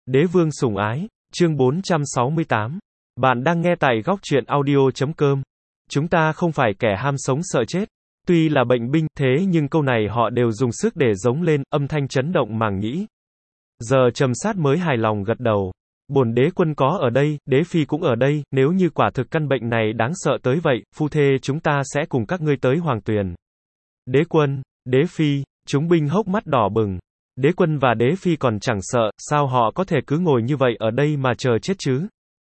Đế vương sủng ái, chương 468. Bạn đang nghe tại góc truyện audio.com. Chúng ta không phải kẻ ham sống sợ chết. Tuy là bệnh binh, thế nhưng câu này họ đều dùng sức để giống lên, âm thanh chấn động màng nhĩ. Giờ Trầm Sát mới hài lòng gật đầu. Bổn đế quân có ở đây, đế phi cũng ở đây, nếu như quả thực căn bệnh này đáng sợ tới vậy, phu thê chúng ta sẽ cùng các ngươi tới Hoàng Tuyền. Đế quân, đế phi, chúng binh hốc mắt đỏ bừng. Đế quân và đế phi còn chẳng sợ, sao họ có thể cứ ngồi như vậy ở đây mà chờ chết chứ?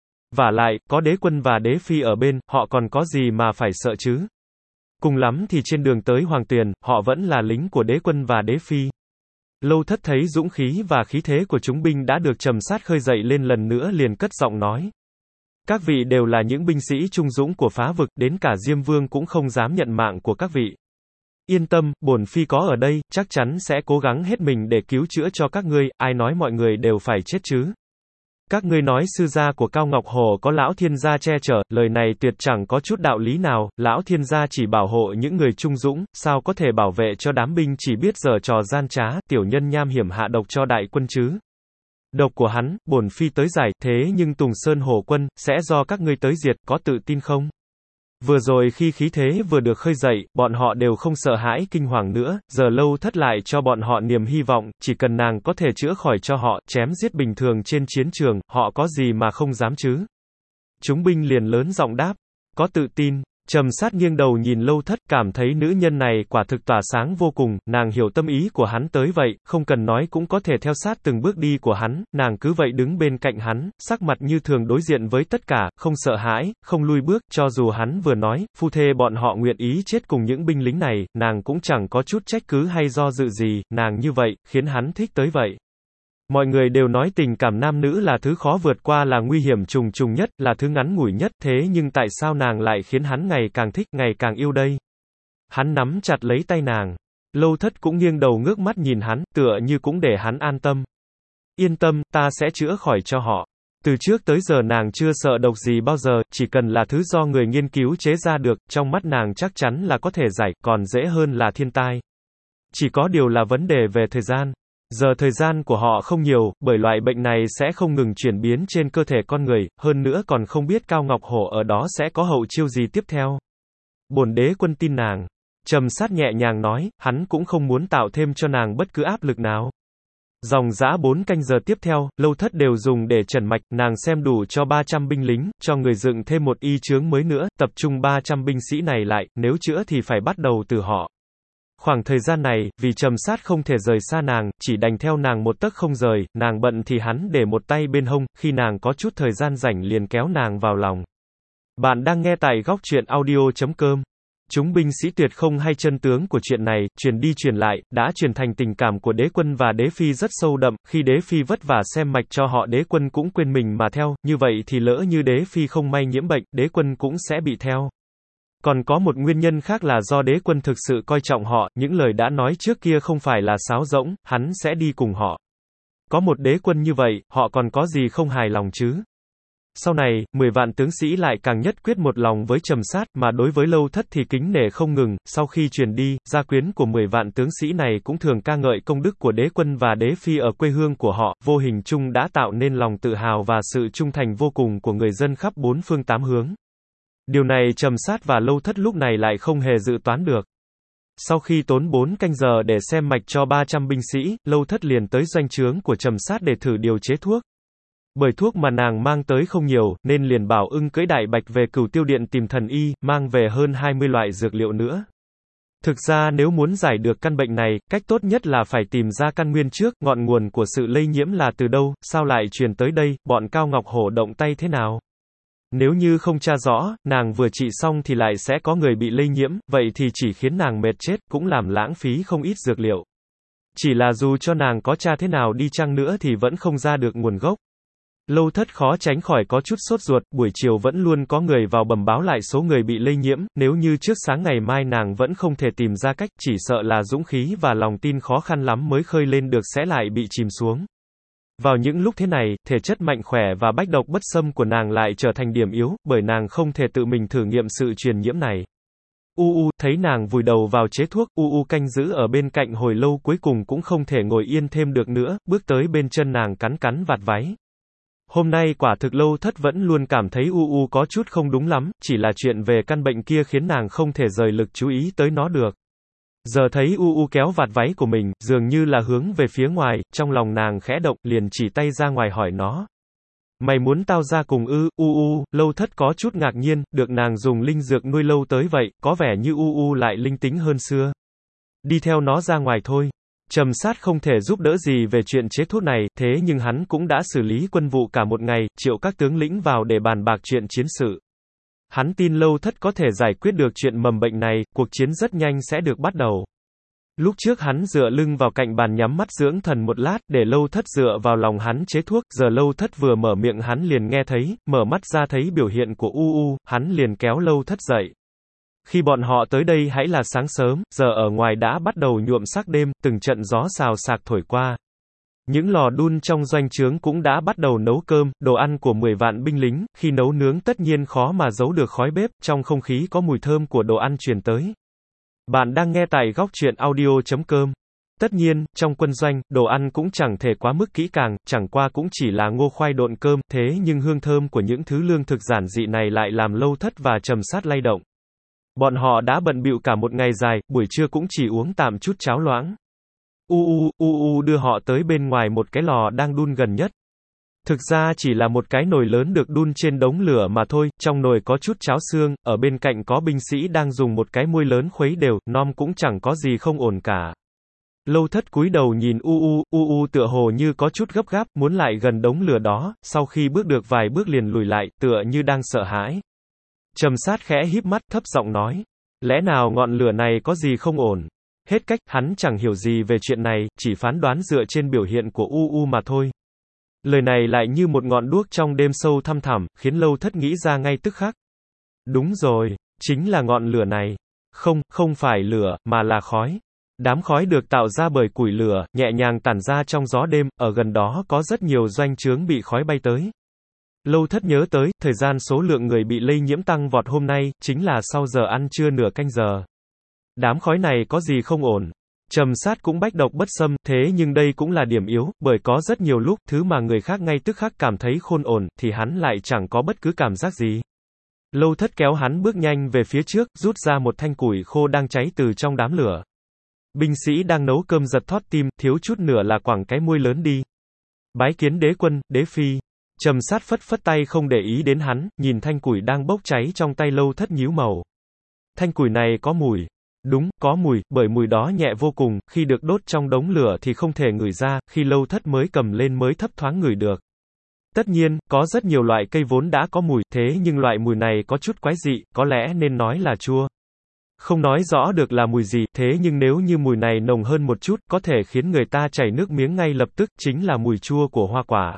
Vả lại, có đế quân và đế phi ở bên, họ còn có gì mà phải sợ chứ? Cùng lắm thì trên đường tới Hoàng Tuyền, họ vẫn là lính của đế quân và đế phi. Lâu Thất thấy dũng khí và khí thế của chúng binh đã được Trầm Sát khơi dậy lên lần nữa liền cất giọng nói. Các vị đều là những binh sĩ trung dũng của phá vực, đến cả Diêm Vương cũng không dám nhận mạng của các vị. Yên tâm, bổn phi có ở đây, chắc chắn sẽ cố gắng hết mình để cứu chữa cho các ngươi, ai nói mọi người đều phải chết chứ? Các ngươi nói sư gia của Cao Ngọc Hồ có lão thiên gia che chở, lời này tuyệt chẳng có chút đạo lý nào, lão thiên gia chỉ bảo hộ những người trung dũng, sao có thể bảo vệ cho đám binh chỉ biết giở trò gian trá, tiểu nhân nham hiểm hạ độc cho đại quân chứ? Độc của hắn, bổn phi tới giải, thế nhưng Tùng Sơn Hồ quân, sẽ do các ngươi tới diệt, có tự tin không? Vừa rồi khi khí thế vừa được khơi dậy, bọn họ đều không sợ hãi kinh hoàng nữa, giờ Lâu Thất lại cho bọn họ niềm hy vọng, chỉ cần nàng có thể chữa khỏi cho họ, chém giết bình thường trên chiến trường, họ có gì mà không dám chứ? Chúng binh liền lớn giọng đáp, có tự tin. Trầm Sát nghiêng đầu nhìn Lâu Thất, cảm thấy nữ nhân này quả thực tỏa sáng vô cùng, nàng hiểu tâm ý của hắn tới vậy, không cần nói cũng có thể theo sát từng bước đi của hắn, nàng cứ vậy đứng bên cạnh hắn, sắc mặt như thường đối diện với tất cả, không sợ hãi, không lui bước, cho dù hắn vừa nói, phu thê bọn họ nguyện ý chết cùng những binh lính này, nàng cũng chẳng có chút trách cứ hay do dự gì, nàng như vậy, khiến hắn thích tới vậy. Mọi người đều nói tình cảm nam nữ là thứ khó vượt qua, là nguy hiểm trùng trùng nhất, là thứ ngắn ngủi nhất, thế nhưng tại sao nàng lại khiến hắn ngày càng thích, ngày càng yêu đây? Hắn nắm chặt lấy tay nàng. Lâu Thất cũng nghiêng đầu ngước mắt nhìn hắn, tựa như cũng để hắn an tâm. Yên tâm, ta sẽ chữa khỏi cho họ. Từ trước tới giờ nàng chưa sợ độc gì bao giờ, chỉ cần là thứ do người nghiên cứu chế ra được, trong mắt nàng chắc chắn là có thể giải, còn dễ hơn là thiên tai. Chỉ có điều là vấn đề về thời gian. Giờ thời gian của họ không nhiều, bởi loại bệnh này sẽ không ngừng chuyển biến trên cơ thể con người, hơn nữa còn không biết Cao Ngọc Hổ ở đó sẽ có hậu chiêu gì tiếp theo. Bổn đế quân tin nàng. Trầm Sát nhẹ nhàng nói, hắn cũng không muốn tạo thêm cho nàng bất cứ áp lực nào. Dòng dã 4 canh giờ tiếp theo, Lâu Thất đều dùng để trần mạch, nàng xem đủ cho 300 binh lính, cho người dựng thêm một y chướng mới nữa, tập trung 300 binh sĩ này lại, nếu chữa thì phải bắt đầu từ họ. Khoảng thời gian này, vì Trầm Sát không thể rời xa nàng, chỉ đành theo nàng một tấc không rời, nàng bận thì hắn để một tay bên hông, khi nàng có chút thời gian rảnh liền kéo nàng vào lòng. Bạn đang nghe tại góc truyện audio.com. Chúng binh sĩ tuyệt không hay chân tướng của chuyện này, truyền đi truyền lại, đã truyền thành tình cảm của đế quân và đế phi rất sâu đậm, khi đế phi vất vả xem mạch cho họ đế quân cũng quên mình mà theo, như vậy thì lỡ như đế phi không may nhiễm bệnh, đế quân cũng sẽ bị theo. Còn có một nguyên nhân khác là do đế quân thực sự coi trọng họ, những lời đã nói trước kia không phải là sáo rỗng, hắn sẽ đi cùng họ. Có một đế quân như vậy, họ còn có gì không hài lòng chứ? Sau này, 10 vạn tướng sĩ lại càng nhất quyết một lòng với Trầm Sát, mà đối với Lâu Thất thì kính nể không ngừng, sau khi truyền đi, gia quyến của 10 vạn tướng sĩ này cũng thường ca ngợi công đức của đế quân và đế phi ở quê hương của họ, vô hình chung đã tạo nên lòng tự hào và sự trung thành vô cùng của người dân khắp bốn phương tám hướng. Điều này Trầm Sát và Lâu Thất lúc này lại không hề dự toán được. Sau khi tốn 4 canh giờ để xem mạch cho 300 binh sĩ, Lâu Thất liền tới doanh trướng của Trầm Sát để thử điều chế thuốc. Bởi thuốc mà nàng mang tới không nhiều, nên liền bảo ưng cưỡi đại bạch về Cửu Tiêu Điện tìm thần y, mang về hơn 20 loại dược liệu nữa. Thực ra nếu muốn giải được căn bệnh này, cách tốt nhất là phải tìm ra căn nguyên trước, ngọn nguồn của sự lây nhiễm là từ đâu, sao lại truyền tới đây, bọn Cao Ngọc Hổ động tay thế nào? Nếu như không tra rõ, nàng vừa trị xong thì lại sẽ có người bị lây nhiễm, vậy thì chỉ khiến nàng mệt chết, cũng làm lãng phí không ít dược liệu. Chỉ là dù cho nàng có tra thế nào đi chăng nữa thì vẫn không ra được nguồn gốc. Lâu Thất khó tránh khỏi có chút sốt ruột, buổi chiều vẫn luôn có người vào bẩm báo lại số người bị lây nhiễm, nếu như trước sáng ngày mai nàng vẫn không thể tìm ra cách, chỉ sợ là dũng khí và lòng tin khó khăn lắm mới khơi lên được sẽ lại bị chìm xuống. Vào những lúc thế này, thể chất mạnh khỏe và bách độc bất xâm của nàng lại trở thành điểm yếu, bởi nàng không thể tự mình thử nghiệm sự truyền nhiễm này. Thấy nàng vùi đầu vào chế thuốc, canh giữ ở bên cạnh hồi lâu cuối cùng cũng không thể ngồi yên thêm được nữa, bước tới bên chân nàng cắn cắn vạt váy. Hôm nay quả thực Lâu Thất vẫn luôn cảm thấy có chút không đúng lắm, chỉ là chuyện về căn bệnh kia khiến nàng không thể rời lực chú ý tới nó được. Giờ thấy kéo vạt váy của mình, dường như là hướng về phía ngoài, trong lòng nàng khẽ động, liền chỉ tay ra ngoài hỏi nó. Mày muốn tao ra cùng ư? Lâu Thất có chút ngạc nhiên, được nàng dùng linh dược nuôi lâu tới vậy, có vẻ như lại linh tính hơn xưa. Đi theo nó ra ngoài thôi. Trầm Sát không thể giúp đỡ gì về chuyện chế thuốc này, thế nhưng hắn cũng đã xử lý quân vụ cả một ngày, triệu các tướng lĩnh vào để bàn bạc chuyện chiến sự. Hắn tin Lâu Thất có thể giải quyết được chuyện mầm bệnh này, cuộc chiến rất nhanh sẽ được bắt đầu. Lúc trước hắn dựa lưng vào cạnh bàn nhắm mắt dưỡng thần một lát, để Lâu Thất dựa vào lòng hắn chế thuốc, giờ Lâu Thất vừa mở miệng hắn liền nghe thấy, mở mắt ra thấy biểu hiện của hắn liền kéo Lâu Thất dậy. Khi bọn họ tới đây hãy là sáng sớm, giờ ở ngoài đã bắt đầu nhuộm sắc đêm, từng trận gió xào xạc thổi qua. Những lò đun trong doanh trướng cũng đã bắt đầu nấu cơm, đồ ăn của 10 vạn binh lính, khi nấu nướng tất nhiên khó mà giấu được khói bếp, trong không khí có mùi thơm của đồ ăn truyền tới. Bạn đang nghe tại góc truyện audio.com. Tất nhiên, trong quân doanh, đồ ăn cũng chẳng thể quá mức kỹ càng, chẳng qua cũng chỉ là ngô khoai độn cơm, thế nhưng hương thơm của những thứ lương thực giản dị này lại làm Lâu Thất và Trầm Sát lay động. Bọn họ đã bận bịu cả một ngày dài, buổi trưa cũng chỉ uống tạm chút cháo loãng. Đưa họ tới bên ngoài một cái lò đang đun gần nhất. Thực ra chỉ là một cái nồi lớn được đun trên đống lửa mà thôi, trong nồi có chút cháo xương, ở bên cạnh có binh sĩ đang dùng một cái muôi lớn khuấy đều, nom cũng chẳng có gì không ổn cả. Lâu Thất cúi đầu nhìn tựa hồ như có chút gấp gáp, muốn lại gần đống lửa đó, sau khi bước được vài bước liền lùi lại, tựa như đang sợ hãi. Trầm Sát khẽ híp mắt, thấp giọng nói, lẽ nào ngọn lửa này có gì không ổn? Hết cách, hắn chẳng hiểu gì về chuyện này, chỉ phán đoán dựa trên biểu hiện của mà thôi. Lời này lại như một ngọn đuốc trong đêm sâu thăm thẳm, khiến Lâu Thất nghĩ ra ngay tức khắc. Đúng rồi, chính là ngọn lửa này. Không phải lửa, mà là khói. Đám khói được tạo ra bởi củi lửa, nhẹ nhàng tản ra trong gió đêm, ở gần đó có rất nhiều doanh trướng bị khói bay tới. Lâu Thất nhớ tới, thời gian số lượng người bị lây nhiễm tăng vọt hôm nay, chính là sau giờ ăn trưa nửa canh giờ. Đám khói này có gì không ổn? Trầm Sát cũng bách độc bất xâm, thế nhưng đây cũng là điểm yếu, bởi có rất nhiều lúc, thứ mà người khác ngay tức khắc cảm thấy khôn ổn, thì hắn lại chẳng có bất cứ cảm giác gì. Lâu Thất kéo hắn bước nhanh về phía trước, rút ra một thanh củi khô đang cháy từ trong đám lửa. Binh sĩ đang nấu cơm giật thót tim, thiếu chút nữa là quẳng cái muôi lớn đi. Bái kiến đế quân, đế phi. Trầm Sát phất phất tay không để ý đến hắn, nhìn thanh củi đang bốc cháy trong tay Lâu Thất nhíu màu. Thanh củi này có mùi. Đúng, có mùi, bởi mùi đó nhẹ vô cùng, khi được đốt trong đống lửa thì không thể ngửi ra, khi Lâu Thất mới cầm lên mới thấp thoáng ngửi được. Tất nhiên, có rất nhiều loại cây vốn đã có mùi, thế nhưng loại mùi này có chút quái dị, có lẽ nên nói là chua. Không nói rõ được là mùi gì, thế nhưng nếu như mùi này nồng hơn một chút, có thể khiến người ta chảy nước miếng ngay lập tức, chính là mùi chua của hoa quả.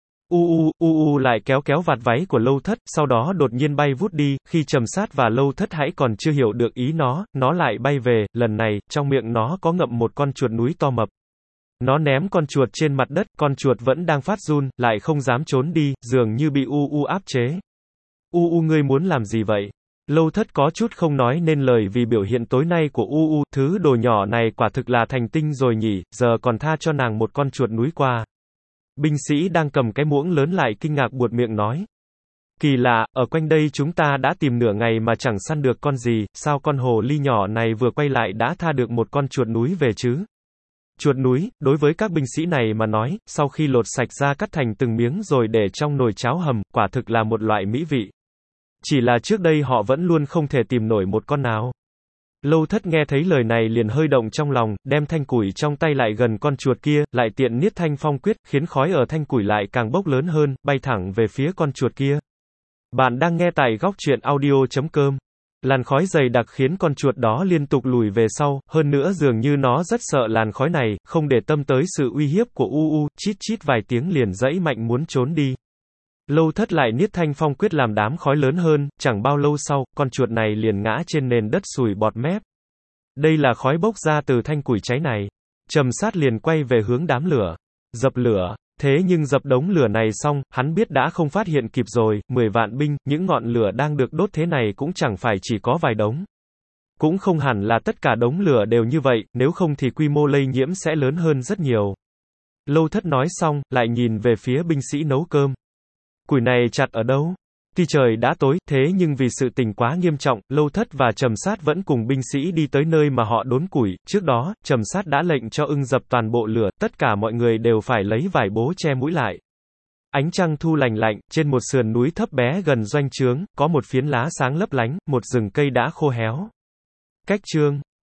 Lại kéo vạt váy của Lâu Thất, sau đó đột nhiên bay vút đi, khi Trầm Sát và Lâu Thất hãy còn chưa hiểu được ý nó lại bay về, lần này, trong miệng nó có ngậm một con chuột núi to mập. Nó ném con chuột trên mặt đất, con chuột vẫn đang phát run, lại không dám trốn đi, dường như bị áp chế. Ngươi muốn làm gì vậy? Lâu Thất có chút không nói nên lời vì biểu hiện tối nay của thứ đồ nhỏ này quả thực là thành tinh rồi nhỉ, giờ còn tha cho nàng một con chuột núi qua. Binh sĩ đang cầm cái muỗng lớn lại kinh ngạc buột miệng nói. Kỳ lạ, ở quanh đây chúng ta đã tìm nửa ngày mà chẳng săn được con gì, sao con hồ ly nhỏ này vừa quay lại đã tha được một con chuột núi về chứ? Chuột núi, đối với các binh sĩ này mà nói, sau khi lột sạch ra cắt thành từng miếng rồi để trong nồi cháo hầm, quả thực là một loại mỹ vị. Chỉ là trước đây họ vẫn luôn không thể tìm nổi một con nào. Lâu Thất nghe thấy lời này liền hơi động trong lòng, đem thanh củi trong tay lại gần con chuột kia, lại tiện niết thanh phong quyết, khiến khói ở thanh củi lại càng bốc lớn hơn, bay thẳng về phía con chuột kia. Bạn đang nghe tại góc truyện audio.com. Làn khói dày đặc khiến con chuột đó liên tục lùi về sau, hơn nữa dường như nó rất sợ làn khói này, không để tâm tới sự uy hiếp của chít chít vài tiếng liền giãy mạnh muốn trốn đi. Lâu Thất lại niết thanh phong quyết làm đám khói lớn hơn, chẳng bao lâu sau, con chuột này liền ngã trên nền đất sùi bọt mép. Đây là khói bốc ra từ thanh củi cháy này. Trầm Sát liền quay về hướng đám lửa. Dập lửa. Thế nhưng dập đống lửa này xong, hắn biết đã không phát hiện kịp rồi, 10 vạn binh, những ngọn lửa đang được đốt thế này cũng chẳng phải chỉ có vài đống. Cũng không hẳn là tất cả đống lửa đều như vậy, nếu không thì quy mô lây nhiễm sẽ lớn hơn rất nhiều. Lâu Thất nói xong, lại nhìn về phía binh sĩ nấu cơm. Củi này chặt ở đâu? Tuy trời đã tối, thế nhưng vì sự tình quá nghiêm trọng, Lâu Thất và Trầm Sát vẫn cùng binh sĩ đi tới nơi mà họ đốn củi. Trước đó, Trầm Sát đã lệnh cho Ưng dập toàn bộ lửa, tất cả mọi người đều phải lấy vải bố che mũi lại. Ánh trăng thu lành lạnh, trên một sườn núi thấp bé gần doanh trướng, có một phiến lá sáng lấp lánh, một rừng cây đã khô héo. Cách chương